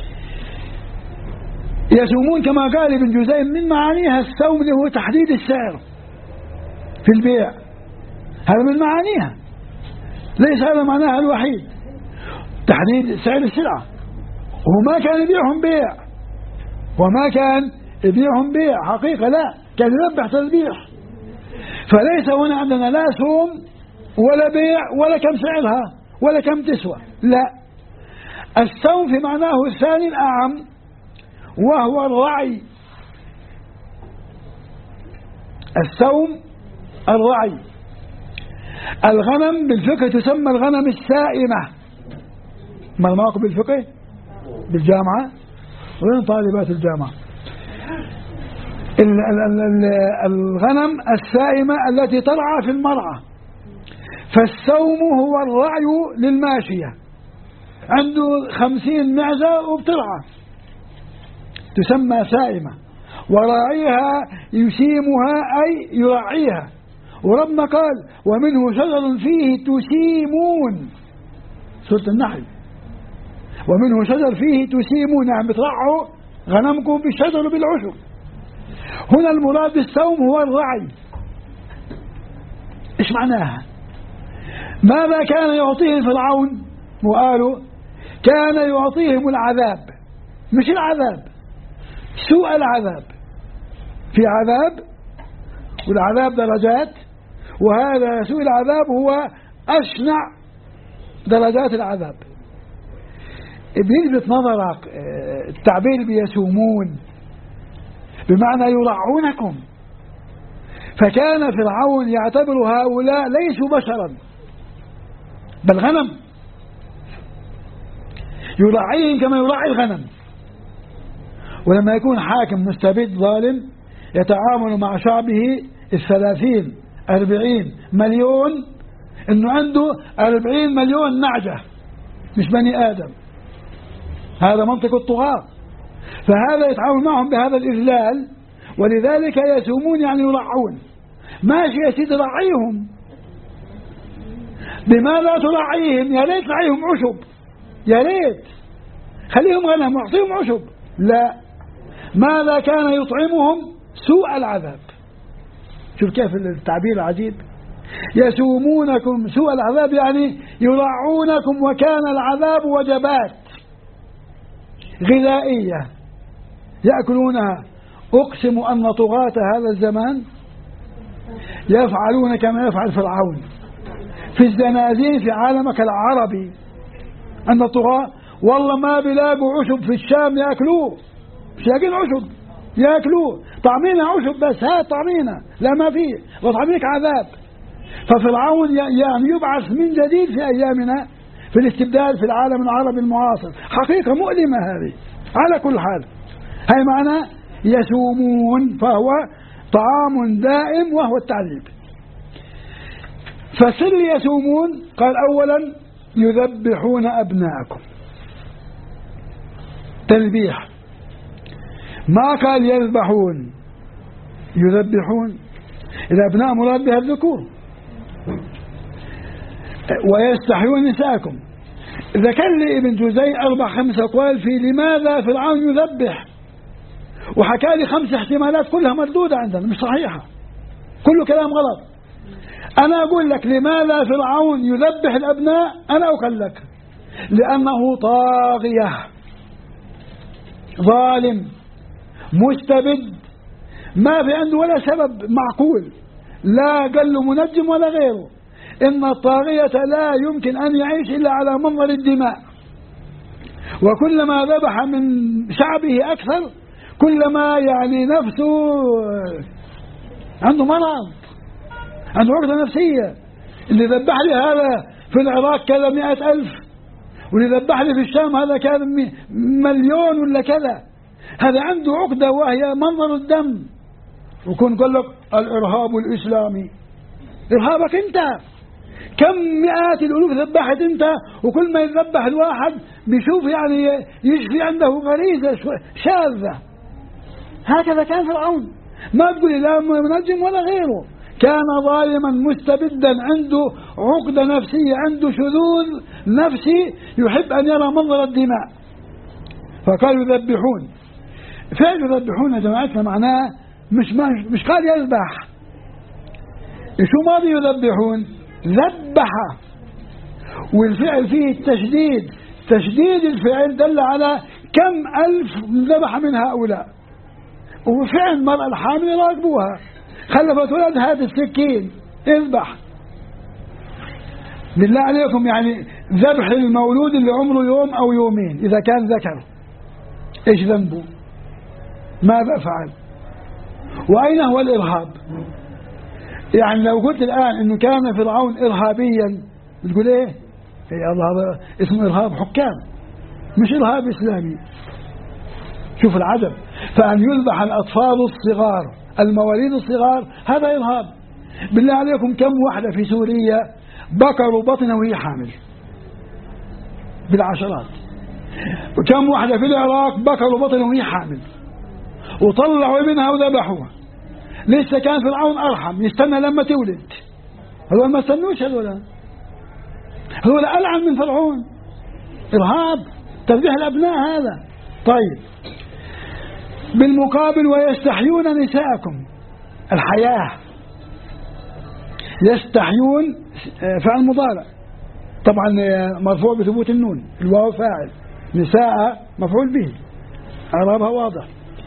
يسومون كما قال ابن جزيم من معانيها السوم اللي هو تحديد السعر في البيع، هذا من معانيها، ليس هذا معناها الوحيد، تحديد سعر السلعة. وما كان يبيعهم بيع، وما كان يبيعهم بيع حقيقة، لا كان يذبح تذبيح. فليس هنا عندنا لا سوم ولا بيع ولا كم سعرها ولا كم تسوى، لا، السوم في معناه الثاني الأعم وهو الرعي. السوم الرعي. الغنم بالفقه تسمى الغنم السائمة. ما المعقول بالفقه؟ بالجامعة؟ وين طالبات الجامعة؟ الغنم السائمة التي ترعى في المرعى. فالسوم هو الرعي للماشية، عنده 50 معزة وبترعى تسمى سائمة، وراعيها يسيمها أي يرعيها. وربنا قال ومنه شجر فيه تسيمون، سورة النحل، ومنه شجر فيه تسيمون، يعني بترعوا غنمكم بالشجر وبالعشب. هنا المراد بالسوم هو الرعي. إيش معناها؟ ماذا كان يعطيه فرعون؟ وقالوا كان يعطيهم العذاب، مش العذاب، سوء العذاب. في عذاب والعذاب درجات، وهذا سوء العذاب هو أشنع درجات العذاب. بيلفت نظرك التعبير بيسومون بمعنى يرعونكم. فكان فرعون يعتبر هؤلاء ليسوا بشرا بل غنم، يرعيهم كما يرعي الغنم. ولما يكون حاكم مستبد ظالم يتعامل مع شعبه 30-40 مليون، انه عنده 40 مليون نعجة مش بني آدم، هذا منطق الطغاة. فهذا يتعامل معهم بهذا الإذلال، ولذلك يسومون يعني يرعون. ماشي يا سيدي رعيهم، بماذا ترعيهم؟ يا ريت رعيهم عشب، يا ريت خليهم غنم واعطيهم عشب. لا، ماذا كان يطعمهم؟ سوء العذاب. شوف كيف التعبير العجيب، يسومونكم سوء العذاب يعني يرعونكم، وكان العذاب وجبات غذائية يأكلونها. أقسم أن طغاة هذا الزمان يفعلون كما يفعل فرعون في الزنازين في عالمك العربي. أن الطغاة والله ما بيلاقوا عشب في الشام يأكلوه، مش لاقين عشب يأكلوه، طعمينا عشب بس، هات طعمينا، لا ما فيه، وطعميك عذاب. ففرعون يعني يبعث من جديد في أيامنا في الاستبداد في العالم العربي المعاصر. حقيقة مؤلمة هذه. على كل حال هاي معنى يسومون، فهو طعام دائم وهو التعذيب. فسر يسومون قال أولا يذبحون أبناءكم، تذبيح، ما قال يذبحون، يذبحون. الأبناء مراد بها الذكور. ويستحيون نساءكم. ذكر لي ابن جوزي 4-5 أقوال في لماذا فرعون يذبح، وحكى لي 5 احتمالات كلها مردودة عندنا مش صحيحة، كله كلام غلط. أنا أقول لك لماذا فرعون يذبح الأبناء، أنا أقول لك لأنه طاغية ظالم مستبد، ما في عنده ولا سبب معقول، لا قال له منجم ولا غيره. إن الطاغية لا يمكن أن يعيش إلا على منظر الدماء، وكلما ذبح من شعبه أكثر كلما يعني نفسه عنده مرض، عنده عقدة نفسية. اللي ذبح لي هذا في العراق كذا 100,000، واللي ذبح لي في الشام هذا كذا 1,000,000 ولا كذا، هذا عنده عقدة وهي منظر الدم. وكون قال لك الإرهاب الإسلامي، إرهابك أنت، كم مئات الألوف ذبحت أنت، وكل ما يذبح الواحد بيشوف يعني يشفي عنده غريزة شاذة. هكذا كان فرعون، ما تقولي لا منجم ولا غيره، كان ظالما مستبدا، عنده عقدة نفسية، عنده شذوذ نفسي، يحب أن يرى منظر الدماء. فقالوا يذبحون. فعل يذبحون يا جماعتنا معناه مش قال يذبح. شو ماضي يذبحون؟ ذبح، والفعل فيه التشديد، تشديد الفعل دل على كم ألف ذبح من هؤلاء. وفعل المرأة الحامل يراقبوها، خلفت ولد هات السكين اذبح. بالله عليكم يعني ذبح المولود اللي عمره يوم أو يومين إذا كان ذكر إيش ذنبه؟ ماذا فعل؟ وأين هو الإرهاب؟ يعني لو قلت الآن إنه كان فرعون إرهابيا بتقول إيه؟ يا الله اسمه إرهاب حكام مش إرهاب إسلامي. شوف العجب. فأن يذبح الأطفال الصغار المواليد الصغار هذا إرهاب. بالله عليكم كم واحدة في سوريا بكروا بطنها وهي حامل؟ بالعشرات. وكم واحدة في العراق بكروا بطنهم وهي حامل وطلعوا منها وذبحوها. لسه كان فرعون أرحم، يستنى لما تولد. هذول ما استنوش، هذول ألعن من فرعون. إرهاب، تذبيح الأبناء هذا. طيب، بالمقابل ويستحيون نساءكم، الحياة. يستحيون فعل مضارع طبعا مرفوع بثبوت النون، الواو فاعل، نساء مفعول به، اعرابها واضح.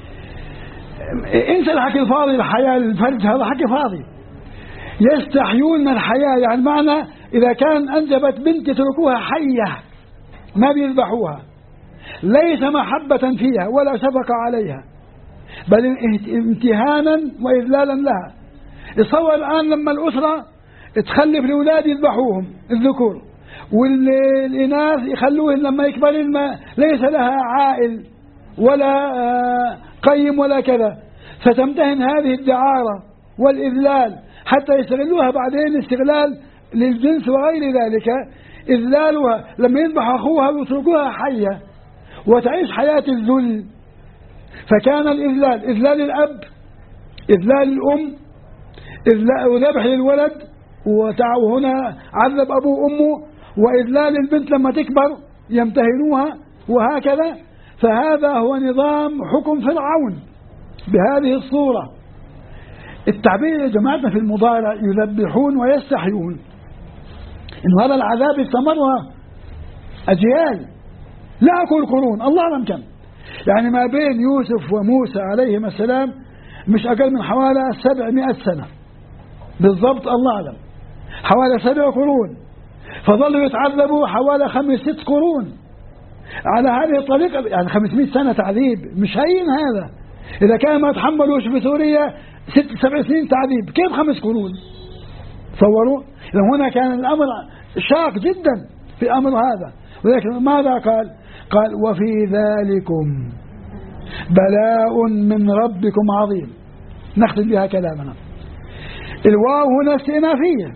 انسى الحكي الفاضي، الحياة الفرج هذا حكي فاضي. يستحيون من الحياة، يعني معنى إذا كان أنجبت بنت يتركوها حية ما بيذبحوها، ليس محبة فيها ولا شفقة عليها، بل امتهانا وإذلالا لها. يتصور الآن لما الأسرة تخلف الأولاد يذبحوهم الذكور، والإناث يخلوهن لما يكبرن ليس لها عائل ولا قيم ولا كذا، فتمتهن هذه الدعارة والإذلال حتى يستغلوها بعدين استغلال للجنس وغير ذلك. إذلالها لما يذبح أخوها ويتركوها حية وتعيش حياة الذل. فكان الإذلال، إذلال الأب، إذلال الأم، وذبح للولد، وهنا عذب أبوه وأمه، وإذلال البنت لما تكبر يمتهنوها، وهكذا. فهذا هو نظام حكم فرعون بهذه الصورة. التعبير يا جماعتنا في المضارع يذبحون ويستحيون، إن هذا العذاب استمر أجيال، لا أقول قرون، الله أعلم كم. يعني ما بين يوسف وموسى عليهما السلام مش أقل من حوالي 700 سنة بالضبط، الله أعلم، حوالي 7 قرون. فظلوا يتعذبوا حوالي 5-6 قرون على هذه الطريقة، يعني 500 سنة تعذيب مش هين هذا. إذا كان ما تحملوش في سوريا 6-7 سنين تعذيب، كيف 5 قرون؟ تصوروا؟ هنا كان الأمر شاق جدا في أمر هذا. ولكن ماذا قال؟ قال وفي ذلكم بلاء من ربكم عظيم. نختم بها كلامنا. الواو هنا استئنافية،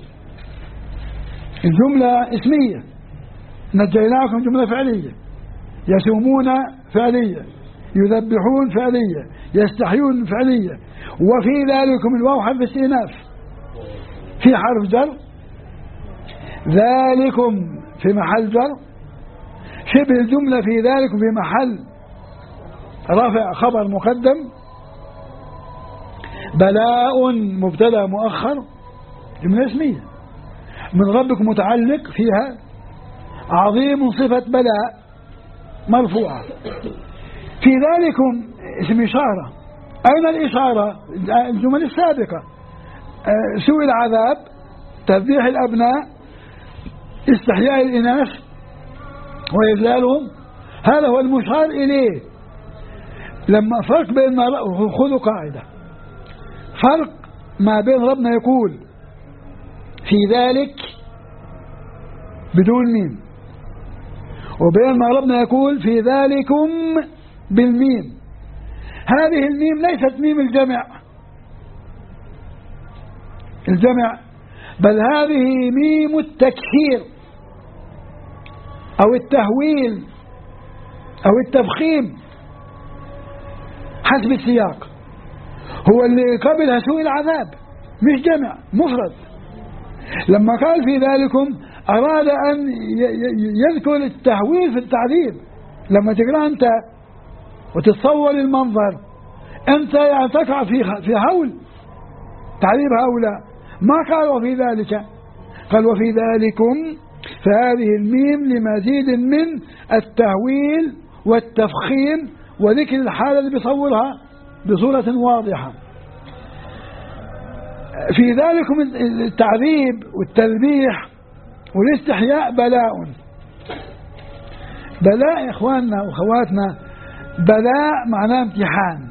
الجملة اسمية، نجيناكم جملة فعلية، يسومون فعلية، يذبحون فعلية، يستحيون فعلية، وفي ذلكم الواو حرف استئناف في حرف جر، ذلكم في محل جر، شبه الجملة في ذلكم في محل رفع خبر مقدم، بلاء مبتدا مؤخر، جملة اسمية، من ربكم متعلق فيها، عظيم صفة بلاء مرفوعة. في ذلكم اسم إشارة. أين الإشارة؟ الجمل السابقة، سوء العذاب، تذبيح الأبناء، استحياء الإناث وإذلالهم، هذا هو المشار إليه. لما فرق بين خذوا قاعدة، فرق ما بين ربنا يقول في ذلك بدون ميم، وبين ما ربنا يقول في ذلكم بالميم. هذه الميم ليست ميم الجمع، بل هذه ميم التكثير أو التهويل أو التفخيم حسب السياق. هو اللي قبلها سوء العذاب، مش جمع مفرد. لما قال في ذلكم أراد أن يذكر التهويل في التعذيب. لما تقرأ أنت وتتصور المنظر، أنت يعني تقع في هول تعذيب هؤلاء. ما قال وفي ذلك، قال وفي ذلكم، فهذه الميم لمزيد من التهويل والتفخيم وذكر الحالة اللي بيصورها بصورة واضحة. في ذلكم التعذيب والتذبيح والاستحياء بلاء. بلاء يا إخواننا وأخواتنا، بلاء معناه امتحان.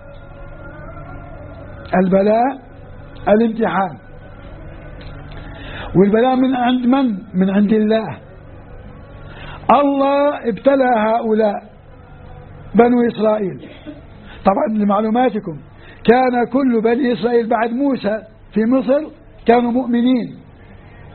البلاء الامتحان، والبلاء من عند من؟ من عند الله. الله ابتلى هؤلاء بنو إسرائيل. طبعا لمعلوماتكم كان كل بني إسرائيل بعد موسى في مصر كانوا مؤمنين،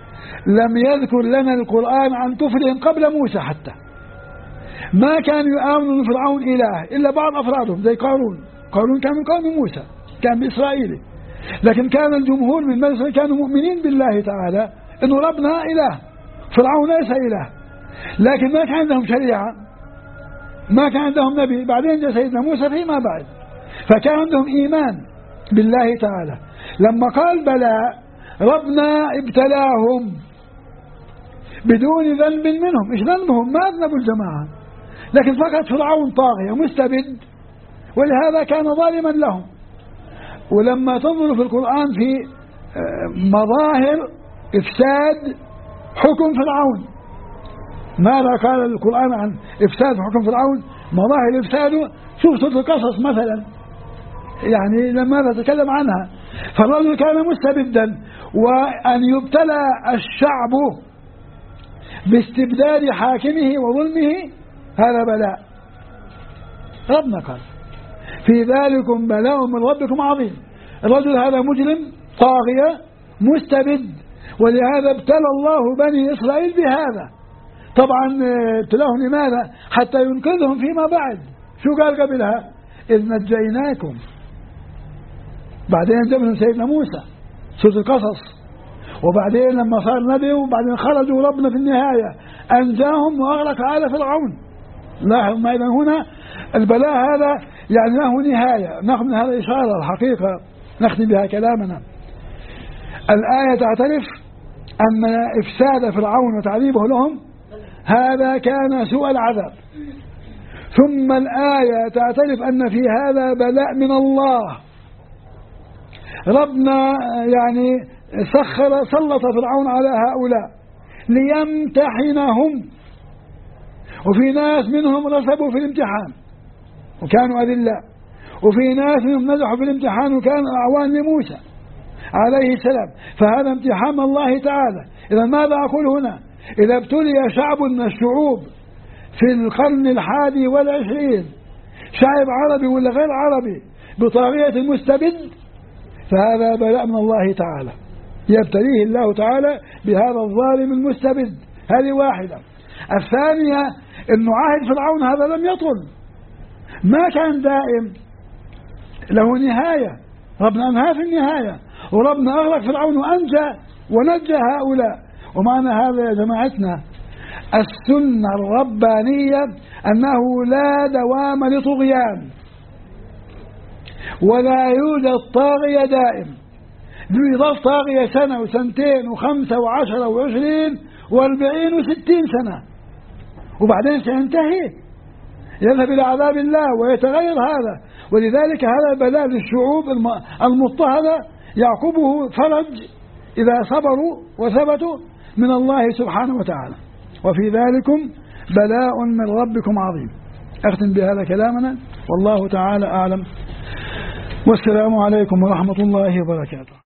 لم يذكر لنا القرآن عن كفرهم قبل موسى حتى. ما كانوا يؤمنوا أن فرعون إله إلا بعض أفرادهم زي قارون كان من قوم موسى، كان بإسرائيل، لكن كان الجمهور من بني إسرائيل كانوا مؤمنين بالله تعالى إنه ربنا إله، فرعون ليس إله، لكن ما كان عندهم شريعة، ما كان عندهم نبي. بعدين جاء سيدنا موسى فيما بعد، فكان عندهم إيمان بالله تعالى. لما قال بلى ربنا ابتلاهم بدون ذنب منهم، إيش ذنبهم؟ ما أذنبوا الجماعة، لكن فقط فرعون طاغية مستبد، ولهذا كان ظالما لهم. ولما تنظر في القرآن في مظاهر إفساد حكم فرعون، ماذا قال القرآن عن إفساد حكم فرعون؟ مظاهر إفساده، شوف سورة القصص مثلا، يعني لما تتكلم عنها. فالرجل كان مستبدا، وأن يبتلى الشعب باستبداد حاكمه وظلمه هذا بلاء. ربنا قال في ذلكم بلاء من ربكم عظيم. الرجل هذا مجرم طاغية مستبد، ولهذا ابتلى الله بني إسرائيل بهذا. طبعا ابتلاهم لماذا؟ حتى ينقذهم فيما بعد. شو قال قبلها؟ إذ نجيناكم. بعدين جابهم سيدنا موسى سورة القصص، وبعدين لما صار نبي وبعدين خرجوا ربنا في النهاية أنجاهم وأغرق آل فرعون. لاحظ ما إذا هنا البلاء هذا يعني له نهاية. ناخذ من هذا إشارة الحقيقة نختم بها كلامنا. الآية تعترف أن إفساد فرعون وتعذيبه لهم هذا كان سوء العذاب، ثم الآية تعترف أن في هذا بلاء من الله. ربنا يعني سلط فرعون على هؤلاء ليمتحنهم، وفي ناس منهم رسبوا في الامتحان وكانوا أذلاء، وفي ناس منهم نجحوا في الامتحان وكانوا أعوان لموسى عليه السلام. فهذا امتحان الله تعالى. إذا ماذا أقول هنا؟ إذا ابتلي شعب من الشعوب في القرن 21 شعب عربي ولا غير عربي بطاغية المستبد، فهذا بلاء من الله تعالى، يبتليه الله تعالى بهذا الظالم المستبد. هذه واحدة. الثانية أنه عهد فرعون هذا لم يطل، ما كان دائم، له نهاية. ربنا أنهى في النهاية، وربنا أغرق فرعون وأنجى ونجى هؤلاء. ومعنى هذا يا جماعتنا السنة الربانية أنه لا دوام لطغيان، ولا يوجد طاغية دائم. يظل طاغية سنة وسنتين وخمسة وعشرة وعشرين و40 و60 سنة، وبعدين سينتهي، يذهب إلى عذاب الله ويتغير هذا. ولذلك هذا بلاء للشعوب المضطهدة يعقبه فرج إذا صبروا وثبتوا من الله سبحانه وتعالى. وفي ذلكم بلاء من ربكم عظيم. أختم بهذا كلامنا، والله تعالى أعلم، والسلام عليكم ورحمة الله وبركاته.